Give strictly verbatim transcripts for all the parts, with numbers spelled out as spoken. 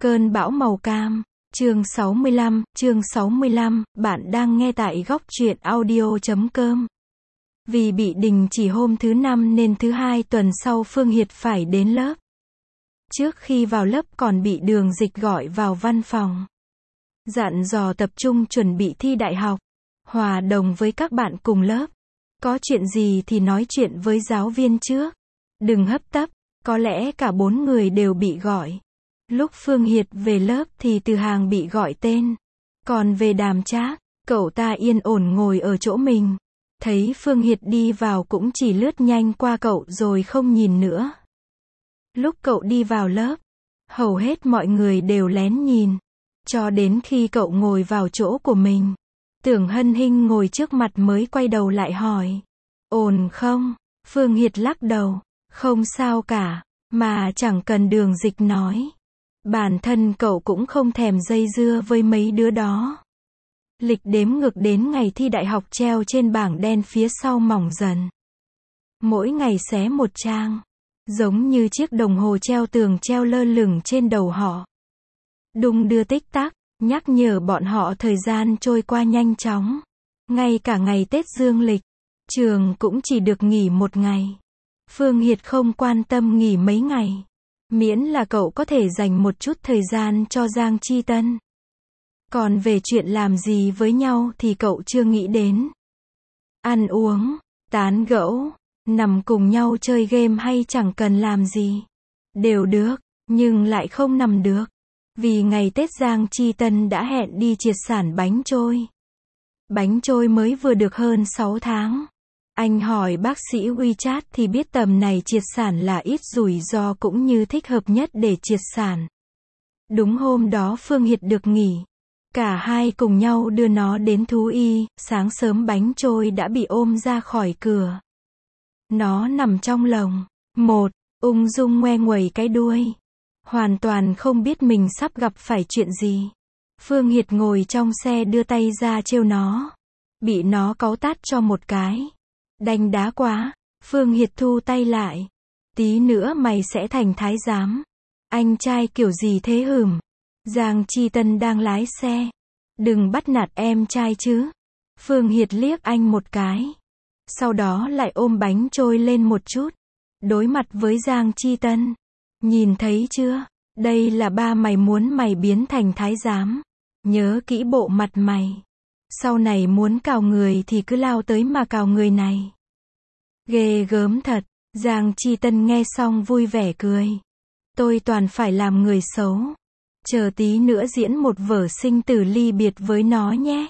Cơn bão màu cam, chương sáu mươi lăm, chương sáu mươi lăm, bạn đang nghe tại góc truyện audio chấm com. Vì bị đình chỉ hôm thứ năm nên thứ hai tuần sau Phương Hiệt phải đến lớp. Trước khi vào lớp còn bị Đường Dịch gọi vào văn phòng. Dặn dò tập trung chuẩn bị thi đại học, hòa đồng với các bạn cùng lớp. Có chuyện gì thì nói chuyện với giáo viên trước. Đừng hấp tấp, có lẽ cả bốn người đều bị gọi. Lúc Phương Hiệt về lớp thì Từ Hàng bị gọi tên. Còn về Đàm Trác, cậu ta yên ổn ngồi ở chỗ mình. Thấy Phương Hiệt đi vào cũng chỉ lướt nhanh qua cậu rồi không nhìn nữa. Lúc cậu đi vào lớp, hầu hết mọi người đều lén nhìn. Cho đến khi cậu ngồi vào chỗ của mình, Tưởng Hân Hinh ngồi trước mặt mới quay đầu lại hỏi. Ổn không? Phương Hiệt lắc đầu. Không sao cả, mà chẳng cần Đường Dịch nói. Bản thân cậu cũng không thèm dây dưa với mấy đứa đó. Lịch đếm ngược đến ngày thi đại học treo trên bảng đen phía sau mỏng dần. Mỗi ngày xé một trang, giống như chiếc đồng hồ treo tường treo lơ lửng trên đầu họ. Đung đưa tích tắc, nhắc nhở bọn họ thời gian trôi qua nhanh chóng. Ngay cả ngày Tết dương lịch, trường cũng chỉ được nghỉ một ngày. Phương Hiệt không quan tâm nghỉ mấy ngày. Miễn là cậu có thể dành một chút thời gian cho Giang Chi Tân. Còn về chuyện làm gì với nhau thì cậu chưa nghĩ đến. Ăn uống, tán gẫu, nằm cùng nhau chơi game hay chẳng cần làm gì. Đều được, nhưng lại không nằm được. Vì ngày Tết Giang Chi Tân đã hẹn đi triệt sản bánh trôi. Bánh trôi mới vừa được hơn sáu tháng. Anh hỏi bác sĩ WeChat thì biết tầm này triệt sản là ít rủi ro cũng như thích hợp nhất để triệt sản. Đúng hôm đó Phương Hiệt được nghỉ. Cả hai cùng nhau đưa nó đến thú y, sáng sớm bánh trôi đã bị ôm ra khỏi cửa. Nó nằm trong lồng. Một, ung dung ngoe nguẩy cái đuôi. Hoàn toàn không biết mình sắp gặp phải chuyện gì. Phương Hiệt ngồi trong xe đưa tay ra trêu nó. Bị nó cáu tát cho một cái. Đanh đá quá. Phương Hiệt thu tay lại. Tí nữa mày sẽ thành thái giám. Anh trai kiểu gì thế hửm? Giang Chi Tân đang lái xe. Đừng bắt nạt em trai chứ. Phương Hiệt liếc anh một cái. Sau đó lại ôm bánh trôi lên một chút. Đối mặt với Giang Chi Tân. Nhìn thấy chưa? Đây là ba mày muốn mày biến thành thái giám. Nhớ kỹ bộ mặt mày. Sau này muốn cào người thì cứ lao tới mà cào người này. Ghê gớm thật. Giang Chi Tân nghe xong vui vẻ cười. Tôi toàn phải làm người xấu. Chờ tí nữa diễn một vở sinh tử ly biệt với nó nhé.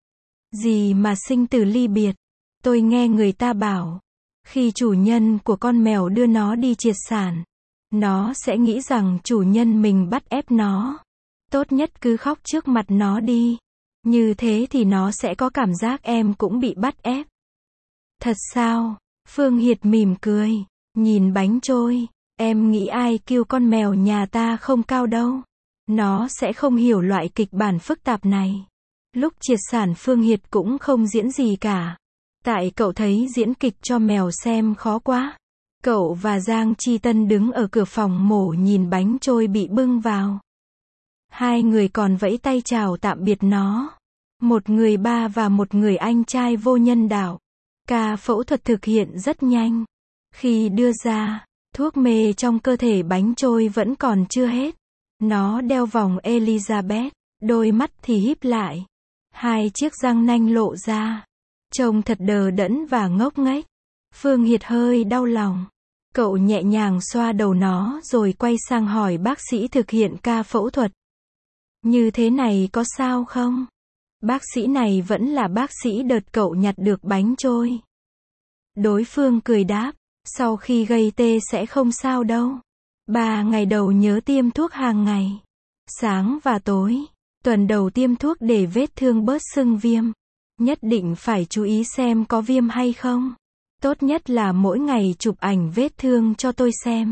Gì mà sinh tử ly biệt? Tôi nghe người ta bảo, khi chủ nhân của con mèo đưa nó đi triệt sản, nó sẽ nghĩ rằng chủ nhân mình bắt ép nó. Tốt nhất cứ khóc trước mặt nó đi. Như thế thì nó sẽ có cảm giác em cũng bị bắt ép. Thật sao? Phương Hiệt mỉm cười, nhìn bánh trôi. Em nghĩ ai kêu con mèo nhà ta không cao đâu. Nó sẽ không hiểu loại kịch bản phức tạp này. Lúc triệt sản Phương Hiệt cũng không diễn gì cả. Tại cậu thấy diễn kịch cho mèo xem khó quá. Cậu và Giang Chi Tân đứng ở cửa phòng mổ nhìn bánh trôi bị bưng vào. Hai người còn vẫy tay chào tạm biệt nó. Một người ba và một người anh trai vô nhân đạo. Ca phẫu thuật thực hiện rất nhanh. Khi đưa ra, thuốc mê trong cơ thể bánh trôi vẫn còn chưa hết. Nó đeo vòng Elizabeth, đôi mắt thì híp lại. Hai chiếc răng nanh lộ ra. Trông thật đờ đẫn và ngốc nghếch. Phương Hiệt hơi đau lòng. Cậu nhẹ nhàng xoa đầu nó rồi quay sang hỏi bác sĩ thực hiện ca phẫu thuật. Như thế này có sao không? Bác sĩ này vẫn là bác sĩ đợt cậu nhặt được bánh trôi. Đối phương cười đáp, sau khi gây tê sẽ không sao đâu. Ba ngày đầu nhớ tiêm thuốc hàng ngày. Sáng và tối. Tuần đầu tiêm thuốc để vết thương bớt sưng viêm. Nhất định phải chú ý xem có viêm hay không. Tốt nhất là mỗi ngày chụp ảnh vết thương cho tôi xem.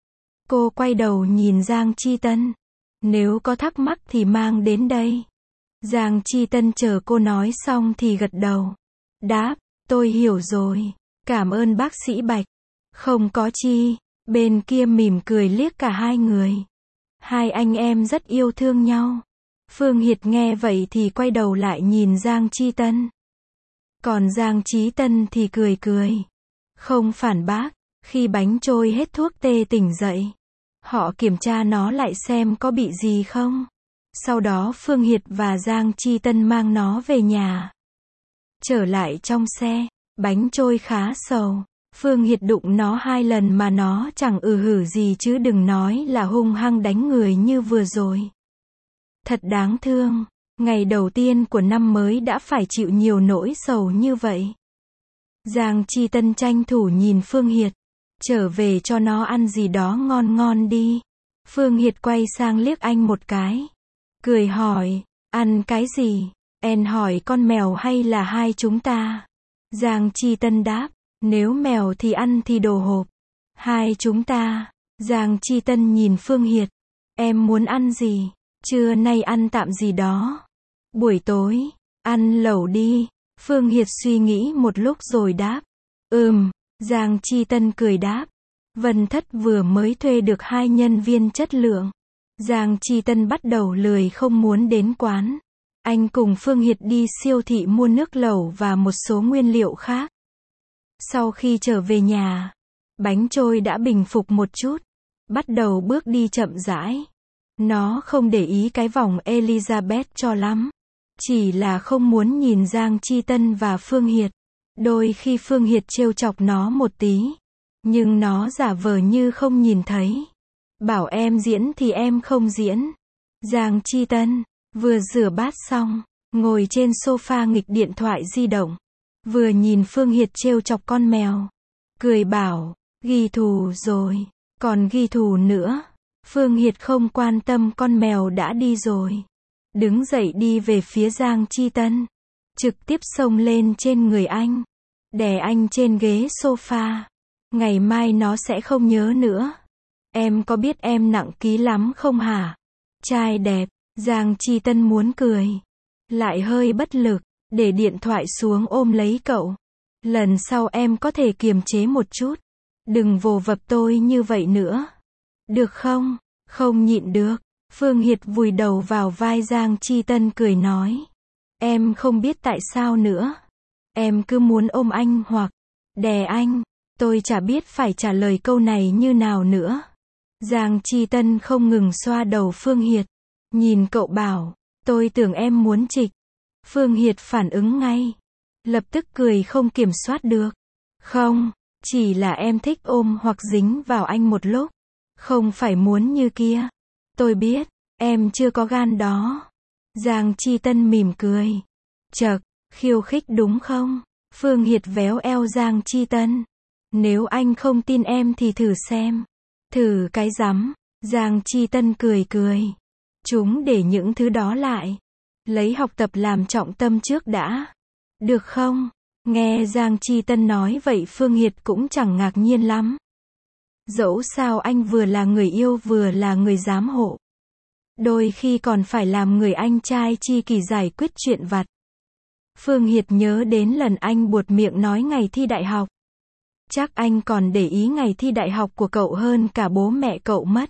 Cô quay đầu nhìn Giang Chi Tân. Nếu có thắc mắc thì mang đến đây. Giang Chi Tân chờ cô nói xong thì gật đầu. Đáp, tôi hiểu rồi. Cảm ơn bác sĩ Bạch. Không có chi. Bên kia mỉm cười liếc cả hai người. Hai anh em rất yêu thương nhau. Phương Hiệt nghe vậy thì quay đầu lại nhìn Giang Chi Tân. Còn Giang Chí Tân thì cười cười. Không phản bác. Khi bánh trôi hết thuốc tê tỉnh dậy. Họ kiểm tra nó lại xem có bị gì không. Sau đó Phương Hiệt và Giang Chi Tân mang nó về nhà. Trở lại trong xe, bánh trôi khá sầu. Phương Hiệt đụng nó hai lần mà nó chẳng ừ hử gì chứ đừng nói là hung hăng đánh người như vừa rồi. Thật đáng thương, ngày đầu tiên của năm mới đã phải chịu nhiều nỗi sầu như vậy. Giang Chi Tân tranh thủ nhìn Phương Hiệt, trở về cho nó ăn gì đó ngon ngon đi. Phương Hiệt quay sang liếc anh một cái, cười hỏi, ăn cái gì? Em hỏi con mèo hay là hai chúng ta? Giang Chi Tân đáp, nếu mèo thì ăn thì đồ hộp. Hai chúng ta. Giang Chi Tân nhìn Phương Hiệt, em muốn ăn gì? Trưa nay ăn tạm gì đó. Buổi tối, ăn lẩu đi. Phương Hiệt suy nghĩ một lúc rồi đáp, ừm. Giang Chi Tân cười đáp, Vân Thất vừa mới thuê được hai nhân viên chất lượng. Giang Chi Tân bắt đầu lười không muốn đến quán. Anh cùng Phương Hiệt đi siêu thị mua nước lẩu và một số nguyên liệu khác. Sau khi trở về nhà, bánh trôi đã bình phục một chút, bắt đầu bước đi chậm rãi. Nó không để ý cái vòng Elizabeth cho lắm, chỉ là không muốn nhìn Giang Chi Tân và Phương Hiệt. Đôi khi Phương Hiệt trêu chọc nó một tí, nhưng nó giả vờ như không nhìn thấy. Bảo em diễn thì em không diễn. Giang Chi Tân vừa rửa bát xong, ngồi trên sofa nghịch điện thoại di động, vừa nhìn Phương Hiệt trêu chọc con mèo, cười bảo, ghi thù rồi, còn ghi thù nữa. Phương Hiệt không quan tâm con mèo đã đi rồi, đứng dậy đi về phía Giang Chi Tân, trực tiếp xông lên trên người anh, đè anh trên ghế sofa. Ngày mai nó sẽ không nhớ nữa. Em có biết em nặng ký lắm không hả? Trai đẹp. Giang Chi Tân muốn cười, lại hơi bất lực, để điện thoại xuống ôm lấy cậu. Lần sau em có thể kiềm chế một chút, đừng vồ vập tôi như vậy nữa. Được không? Không nhịn được. Phương Hiệt vùi đầu vào vai Giang Chi Tân cười nói, em không biết tại sao nữa. Em cứ muốn ôm anh hoặc đè anh. Tôi chả biết phải trả lời câu này như nào nữa. Giang Chi Tân không ngừng xoa đầu Phương Hiệt, nhìn cậu bảo, tôi tưởng em muốn trịch. Phương Hiệt phản ứng ngay, lập tức cười không kiểm soát được. Không, chỉ là em thích ôm hoặc dính vào anh một lúc, không phải muốn như kia. Tôi biết, em chưa có gan đó. Giang Chi Tân mỉm cười. Chậc, khiêu khích đúng không? Phương Hiệt véo eo Giang Chi Tân. Nếu anh không tin em thì thử xem. Thử cái rắm. Giang Chi Tân cười cười. Chúng để những thứ đó lại. Lấy học tập làm trọng tâm trước đã. Được không? Nghe Giang Chi Tân nói vậy Phương Hiệt cũng chẳng ngạc nhiên lắm. Dẫu sao anh vừa là người yêu vừa là người giám hộ. Đôi khi còn phải làm người anh trai chi kỷ giải quyết chuyện vặt. Phương Hiệt nhớ đến lần anh buột miệng nói ngày thi đại học. Chắc anh còn để ý ngày thi đại học của cậu hơn cả bố mẹ cậu mất.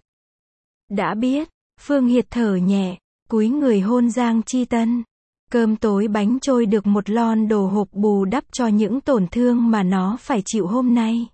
Đã biết, Phương Hiệt thở nhẹ, cúi người hôn Giang Chi Tân. Cơm tối bánh trôi được một lon đồ hộp bù đắp cho những tổn thương mà nó phải chịu hôm nay.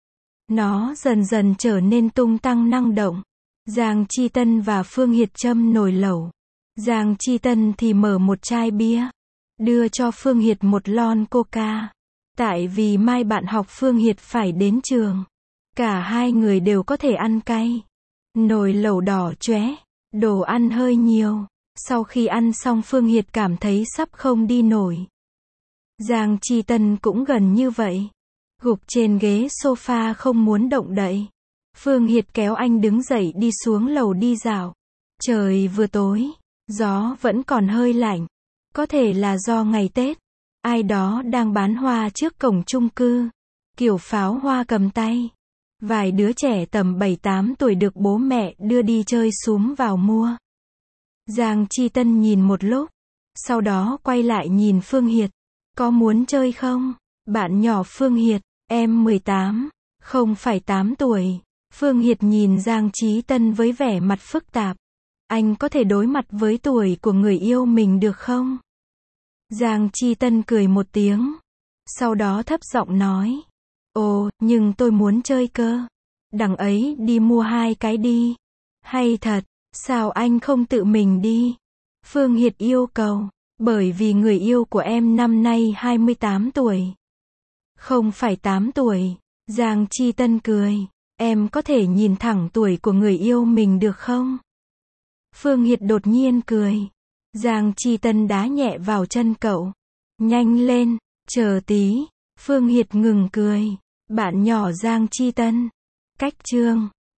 Nó dần dần trở nên tung tăng năng động. Giang Chi Tân và Phương Hiệt châm nồi lẩu. Giang Chi Tân thì mở một chai bia, đưa cho Phương Hiệt một lon coca. Tại vì mai bạn học Phương Hiệt phải đến trường. Cả hai người đều có thể ăn cay. Nồi lẩu đỏ chóe, đồ ăn hơi nhiều. Sau khi ăn xong Phương Hiệt cảm thấy sắp không đi nổi. Giang Chi Tân cũng gần như vậy. Gục trên ghế sofa không muốn động đậy. Phương Hiệt kéo anh đứng dậy đi xuống lầu đi dạo. Trời vừa tối, gió vẫn còn hơi lạnh. Có thể là do ngày Tết. Ai đó đang bán hoa trước cổng chung cư. Kiểu pháo hoa cầm tay. Vài đứa trẻ tầm bảy tám tuổi được bố mẹ đưa đi chơi súm vào mua. Giang Chi Tân nhìn một lúc. Sau đó quay lại nhìn Phương Hiệt. Có muốn chơi không? Bạn nhỏ Phương Hiệt, em mười tám, không phải tám tuổi. Phương Hiệt nhìn Giang Chí Tân với vẻ mặt phức tạp. Anh có thể đối mặt với tuổi của người yêu mình được không? Giang Chí Tân cười một tiếng. Sau đó thấp giọng nói. Ồ, nhưng tôi muốn chơi cơ. Đằng ấy đi mua hai cái đi. Hay thật, sao anh không tự mình đi? Phương Hiệt yêu cầu. Bởi vì người yêu của em năm nay hai mươi tám tuổi. Không phải tám tuổi. Giang Chí Tân cười. Em có thể nhìn thẳng tuổi của người yêu mình được không? Phương Hiệt đột nhiên cười. Giang Chí Tân đá nhẹ vào chân cậu. Nhanh lên, chờ tí. Phương Hiệt ngừng cười. Bạn nhỏ Giang Chí Tân. Cách chương